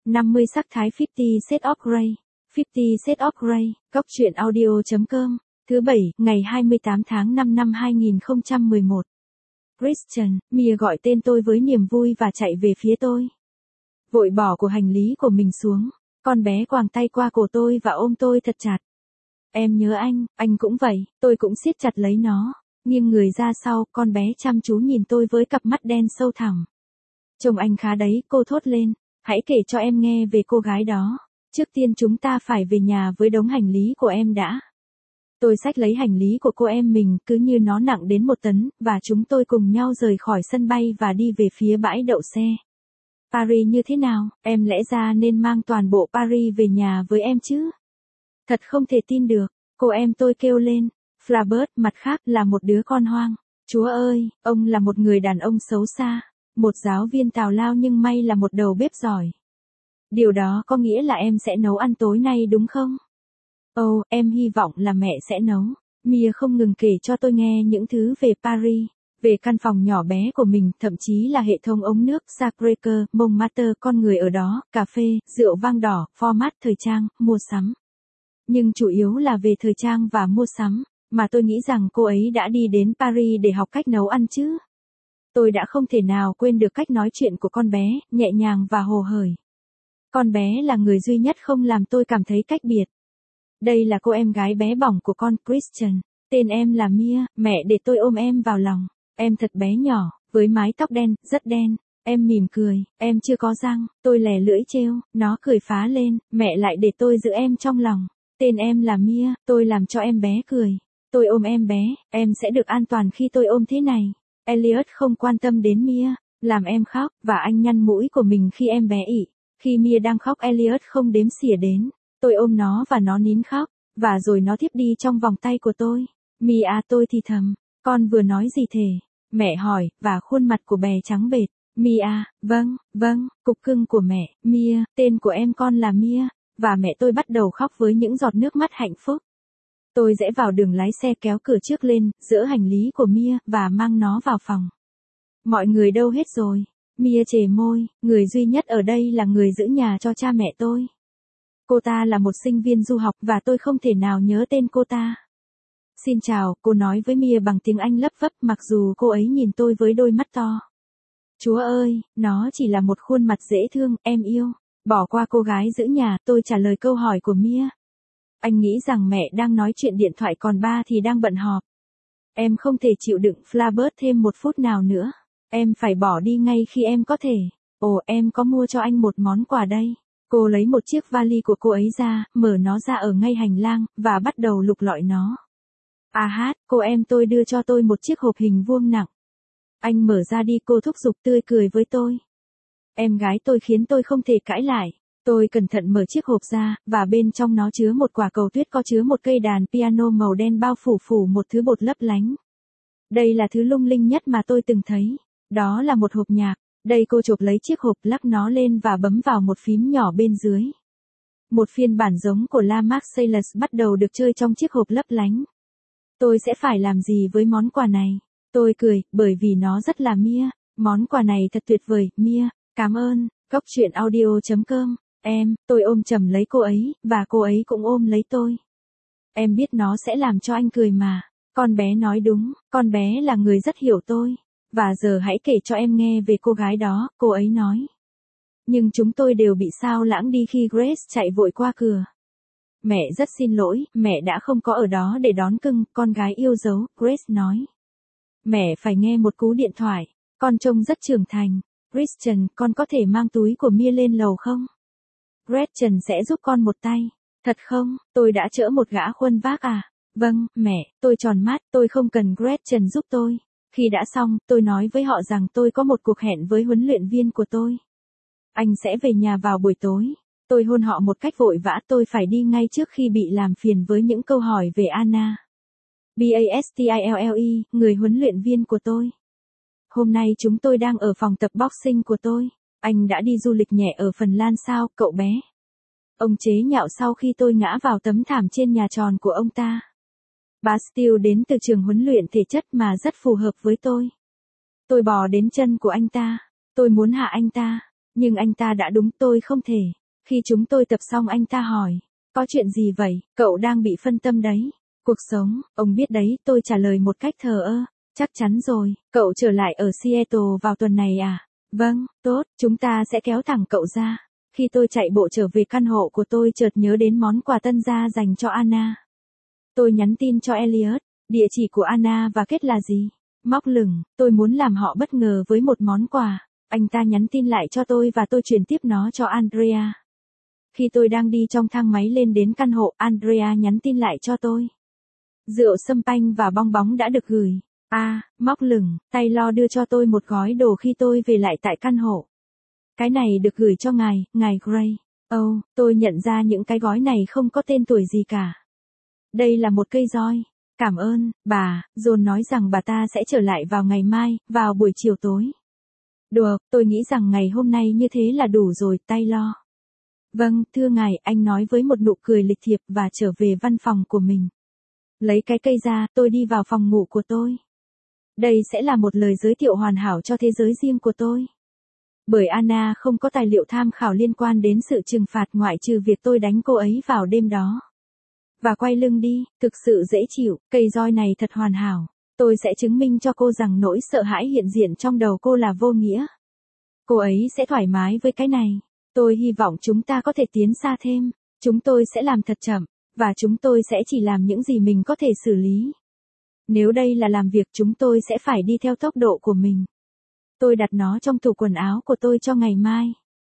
50 sắc thái 50 Shades of Grey. 50 Shades of Grey, Góc truyện audio.com. Thứ Bảy, ngày 28 tháng 5 năm 2011. Christian, Mia gọi tên tôi với niềm vui và chạy về phía tôi. Vội bỏ của hành lý của mình xuống. Con bé quàng tay qua cổ tôi và ôm tôi thật chặt. Em nhớ anh cũng vậy, tôi cũng siết chặt lấy nó. Nghiêng người ra sau, con bé chăm chú nhìn tôi với cặp mắt đen sâu thẳm. Trông anh khá đấy, cô thốt lên. Hãy kể cho em nghe về cô gái đó. Trước tiên chúng ta phải về nhà với đống hành lý của em đã. Tôi xách lấy hành lý của cô em mình cứ như nó nặng đến 1 tấn, và chúng tôi cùng nhau rời khỏi sân bay và đi về phía bãi đậu xe. Paris như thế nào, em lẽ ra nên mang toàn bộ Paris về nhà với em chứ? Thật không thể tin được, cô em tôi kêu lên. Flaubert, mặt khác, là một đứa con hoang. Chúa ơi, ông là một người đàn ông xấu xa. Một giáo viên tào lao nhưng may là một đầu bếp giỏi. Điều đó có nghĩa là em sẽ nấu ăn tối nay đúng không? Ồ, em hy vọng là mẹ sẽ nấu. Mia không ngừng kể cho tôi nghe những thứ về Paris, về căn phòng nhỏ bé của mình, thậm chí là hệ thống ống nước Sacré-Cœur, Montmartre, con người ở đó, cà phê, rượu vang đỏ, format thời trang, mua sắm. Nhưng chủ yếu là về thời trang và mua sắm, mà tôi nghĩ rằng cô ấy đã đi đến Paris để học cách nấu ăn chứ. Tôi đã không thể nào quên được cách nói chuyện của con bé, nhẹ nhàng và hồ hởi. Con bé là người duy nhất không làm tôi cảm thấy cách biệt. Đây là cô em gái bé bỏng của con, Christian. Tên em là Mia, mẹ để tôi ôm em vào lòng. Em thật bé nhỏ, với mái tóc đen, rất đen. Em mỉm cười, em chưa có răng, tôi lè lưỡi trêu, nó cười phá lên, mẹ lại để tôi giữ em trong lòng. Tên em là Mia, tôi làm cho em bé cười. Tôi ôm em bé, em sẽ được an toàn khi tôi ôm thế này. Elliot không quan tâm đến Mia, làm em khóc, và anh nhăn mũi của mình khi em bé ị. Khi Mia đang khóc, Elliot không đếm xỉa đến. Tôi ôm nó và nó nín khóc, và rồi nó thiếp đi trong vòng tay của tôi. Mia, tôi thì thầm, con vừa nói gì thế? Mẹ hỏi, và khuôn mặt của bé trắng bệch. Mia, vâng, cục cưng của mẹ. Mia, tên của em con là Mia, và mẹ tôi bắt đầu khóc với những giọt nước mắt hạnh phúc. Tôi rẽ vào đường lái xe, kéo cửa trước lên, dỡ hành lý của Mia, và mang nó vào phòng. Mọi người đâu hết rồi? Mia chề môi, người duy nhất ở đây là người giữ nhà cho cha mẹ tôi. Cô ta là một sinh viên du học và tôi không thể nào nhớ tên cô ta. Xin chào, cô nói với Mia bằng tiếng Anh lấp vấp, mặc dù cô ấy nhìn tôi với đôi mắt to. Chúa ơi, nó chỉ là một khuôn mặt dễ thương, em yêu. Bỏ qua cô gái giữ nhà, tôi trả lời câu hỏi của Mia. Anh nghĩ rằng mẹ đang nói chuyện điện thoại còn ba thì đang bận họp. Em không thể chịu đựng Flaubert thêm 1 phút nào nữa. Em phải bỏ đi ngay khi em có thể. Ồ, em có mua cho anh một món quà đây. Cô lấy một chiếc vali của cô ấy ra, mở nó ra ở ngay hành lang, và bắt đầu lục lọi nó. Cô em tôi đưa cho tôi một chiếc hộp hình vuông nặng. Anh mở ra đi, cô thúc giục tươi cười với tôi. Em gái tôi khiến tôi không thể cãi lại. Tôi cẩn thận mở chiếc hộp ra, và bên trong nó chứa một quả cầu tuyết, có chứa một cây đàn piano màu đen bao phủ một thứ bột lấp lánh. Đây là thứ lung linh nhất mà tôi từng thấy. Đó là một hộp nhạc. Đây, cô chộp lấy chiếc hộp, lắc nó lên và bấm vào một phím nhỏ bên dưới. Một phiên bản giống của La Marseillaise bắt đầu được chơi trong chiếc hộp lấp lánh. Tôi sẽ phải làm gì với món quà này? Tôi cười, bởi vì nó rất là Mia. Món quà này thật tuyệt vời, Mia. Cảm ơn. Góc truyện audio.com. Tôi ôm chầm lấy cô ấy, và cô ấy cũng ôm lấy tôi. Em biết nó sẽ làm cho anh cười mà. Con bé nói đúng, con bé là người rất hiểu tôi. Và giờ hãy kể cho em nghe về cô gái đó, cô ấy nói. Nhưng chúng tôi đều bị sao lãng đi khi Grace chạy vội qua cửa. Mẹ rất xin lỗi, mẹ đã không có ở đó để đón cưng, con gái yêu dấu, Grace nói. Mẹ phải nghe một cú điện thoại, con trông rất trưởng thành. Christian, con có thể mang túi của Mia lên lầu không? Gretchen sẽ giúp con một tay. Thật không, tôi đã chở một gã khuân vác à? Vâng, mẹ, tôi tròn mắt, tôi không cần Gretchen giúp tôi. Khi đã xong, tôi nói với họ rằng tôi có một cuộc hẹn với huấn luyện viên của tôi. Anh sẽ về nhà vào buổi tối. Tôi hôn họ một cách vội vã, tôi phải đi ngay trước khi bị làm phiền với những câu hỏi về Anna. Bastille, người huấn luyện viên của tôi. Hôm nay chúng tôi đang ở phòng tập boxing của tôi. Anh đã đi du lịch nhẹ ở Phần Lan sao, cậu bé? Ông chế nhạo sau khi tôi ngã vào tấm thảm trên nhà tròn của ông ta. Bastille đến từ trường huấn luyện thể chất mà rất phù hợp với tôi. Tôi bò đến chân của anh ta. Tôi muốn hạ anh ta. Nhưng anh ta đã đúng, tôi không thể. Khi chúng tôi tập xong anh ta hỏi, có chuyện gì vậy, cậu đang bị phân tâm đấy. Cuộc sống, ông biết đấy, tôi trả lời một cách thờ ơ. Chắc chắn rồi, cậu trở lại ở Seattle vào tuần này à? Vâng, tốt, chúng ta sẽ kéo thẳng cậu ra. Khi tôi chạy bộ trở về căn hộ của tôi chợt nhớ đến món quà tân gia dành cho Anna. Tôi nhắn tin cho Elliot, địa chỉ của Anna và kết là gì? Móc lửng, tôi muốn làm họ bất ngờ với một món quà. Anh ta nhắn tin lại cho tôi và tôi truyền tiếp nó cho Andrea. Khi tôi đang đi trong thang máy lên đến căn hộ, Andrea nhắn tin lại cho tôi. Rượu sâm panh và bong bóng đã được gửi. Móc lửng, Taylor đưa cho tôi một gói đồ khi tôi về lại tại căn hộ. Cái này được gửi cho ngài Gray. Tôi nhận ra những cái gói này không có tên tuổi gì cả. Đây là một cây roi. Cảm ơn, bà. John nói rằng bà ta sẽ trở lại vào ngày mai, vào buổi chiều tối. Được, tôi nghĩ rằng ngày hôm nay như thế là đủ rồi, Taylor. Vâng, thưa ngài, anh nói với một nụ cười lịch thiệp và trở về văn phòng của mình. Lấy cái cây ra, tôi đi vào phòng ngủ của tôi. Đây sẽ là một lời giới thiệu hoàn hảo cho thế giới riêng của tôi. Bởi Anna không có tài liệu tham khảo liên quan đến sự trừng phạt ngoại trừ việc tôi đánh cô ấy vào đêm đó. Và quay lưng đi, thực sự dễ chịu, cây roi này thật hoàn hảo. Tôi sẽ chứng minh cho cô rằng nỗi sợ hãi hiện diện trong đầu cô là vô nghĩa. Cô ấy sẽ thoải mái với cái này. Tôi hy vọng chúng ta có thể tiến xa thêm. Chúng tôi sẽ làm thật chậm, và chúng tôi sẽ chỉ làm những gì mình có thể xử lý. Nếu đây là làm việc chúng tôi sẽ phải đi theo tốc độ của mình. Tôi đặt nó trong tủ quần áo của tôi cho ngày mai.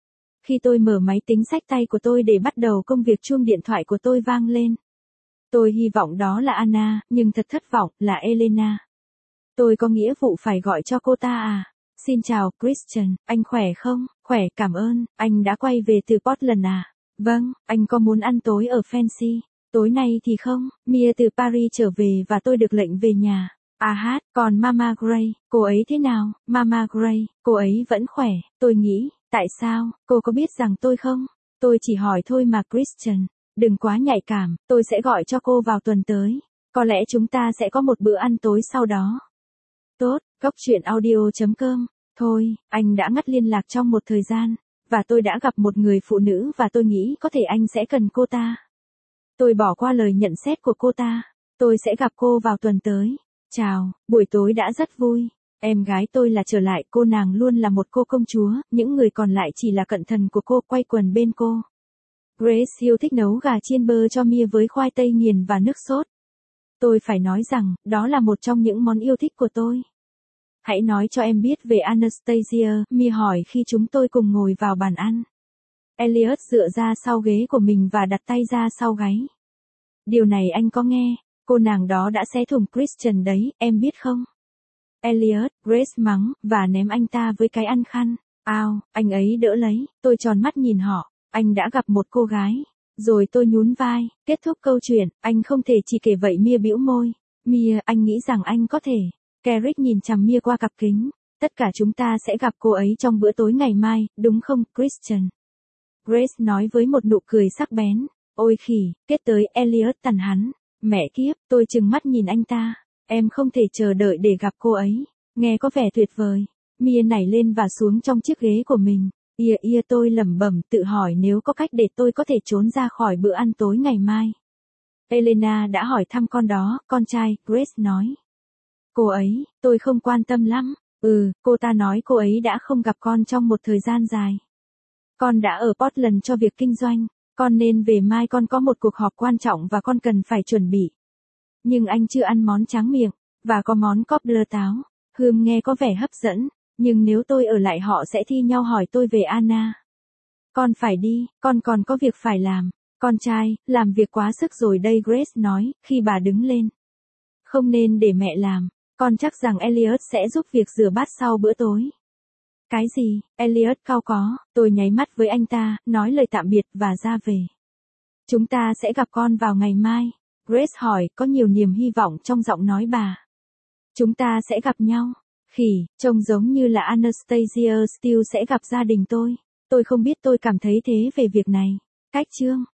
Khi tôi mở máy tính xách tay của tôi để bắt đầu công việc, chuông điện thoại của tôi vang lên. Tôi hy vọng đó là Anna, nhưng thật thất vọng, là Elena. Tôi có nghĩa vụ phải gọi cho cô ta à? Xin chào, Christian, anh khỏe không? Khỏe, cảm ơn, anh đã quay về từ Portland à? Vâng, anh có muốn ăn tối ở Fancy? Tối nay thì không, Mia từ Paris trở về và tôi được lệnh về nhà. Còn Mama Gray, cô ấy thế nào? Mama Gray, cô ấy vẫn khỏe, tôi nghĩ, tại sao, cô có biết rằng tôi không? Tôi chỉ hỏi thôi mà Christian, đừng quá nhạy cảm, tôi sẽ gọi cho cô vào tuần tới. Có lẽ chúng ta sẽ có một bữa ăn tối sau đó. Tốt, góc chuyện audio.com. Thôi, anh đã ngắt liên lạc trong một thời gian, và tôi đã gặp một người phụ nữ và tôi nghĩ có thể anh sẽ cần cô ta. Tôi bỏ qua lời nhận xét của cô ta. Tôi sẽ gặp cô vào tuần tới. Chào, buổi tối đã rất vui. Em gái tôi là trở lại, cô nàng luôn là một cô công chúa, những người còn lại chỉ là cận thần của cô quay quần bên cô. Grace yêu thích nấu gà chiên bơ cho Mia với khoai tây nghiền và nước sốt. Tôi phải nói rằng, đó là một trong những món yêu thích của tôi. Hãy nói cho em biết về Anastasia, Mia hỏi khi chúng tôi cùng ngồi vào bàn ăn. Elliot dựa ra sau ghế của mình và đặt tay ra sau gáy. Điều này anh có nghe, cô nàng đó đã xé thùng Christian đấy, em biết không? Elliot, Grace mắng, và ném anh ta với cái ăn khăn. Anh ấy đỡ lấy, tôi tròn mắt nhìn họ, anh đã gặp một cô gái. Rồi tôi nhún vai, kết thúc câu chuyện, anh không thể chỉ kể vậy. Mia bĩu môi. Mia, anh nghĩ rằng anh có thể. Carrick nhìn chằm Mia qua cặp kính. Tất cả chúng ta sẽ gặp cô ấy trong bữa tối ngày mai, đúng không, Christian? Grace nói với một nụ cười sắc bén. Ôi khỉ, kết tới Elliot tằn hắn. Mẹ kiếp, tôi trừng mắt nhìn anh ta. Em không thể chờ đợi để gặp cô ấy. Nghe có vẻ tuyệt vời. Mia nảy lên và xuống trong chiếc ghế của mình. Tôi lẩm bẩm tự hỏi nếu có cách để tôi có thể trốn ra khỏi bữa ăn tối ngày mai. Elena đã hỏi thăm con đó, con trai, Grace nói. Cô ấy, tôi không quan tâm lắm. Cô ta nói cô ấy đã không gặp con trong một thời gian dài. Con đã ở Portland cho việc kinh doanh. Con nên về mai, con có một cuộc họp quan trọng và con cần phải chuẩn bị. Nhưng anh chưa ăn món tráng miệng, và có món cobbler táo. Nghe có vẻ hấp dẫn, nhưng nếu tôi ở lại họ sẽ thi nhau hỏi tôi về Anna. Con phải đi, con còn có việc phải làm. Con trai, làm việc quá sức rồi đây, Grace nói, khi bà đứng lên. Không nên để mẹ làm, con chắc rằng Elliot sẽ giúp việc rửa bát sau bữa tối. Cái gì, Elliot cau có, tôi nháy mắt với anh ta, nói lời tạm biệt và ra về. Chúng ta sẽ gặp con vào ngày mai. Grace hỏi, có nhiều niềm hy vọng trong giọng nói bà. Chúng ta sẽ gặp nhau. Khỉ, trông giống như là Anastasia Steele sẽ gặp gia đình tôi. Tôi không biết tôi cảm thấy thế về việc này. Cách chương.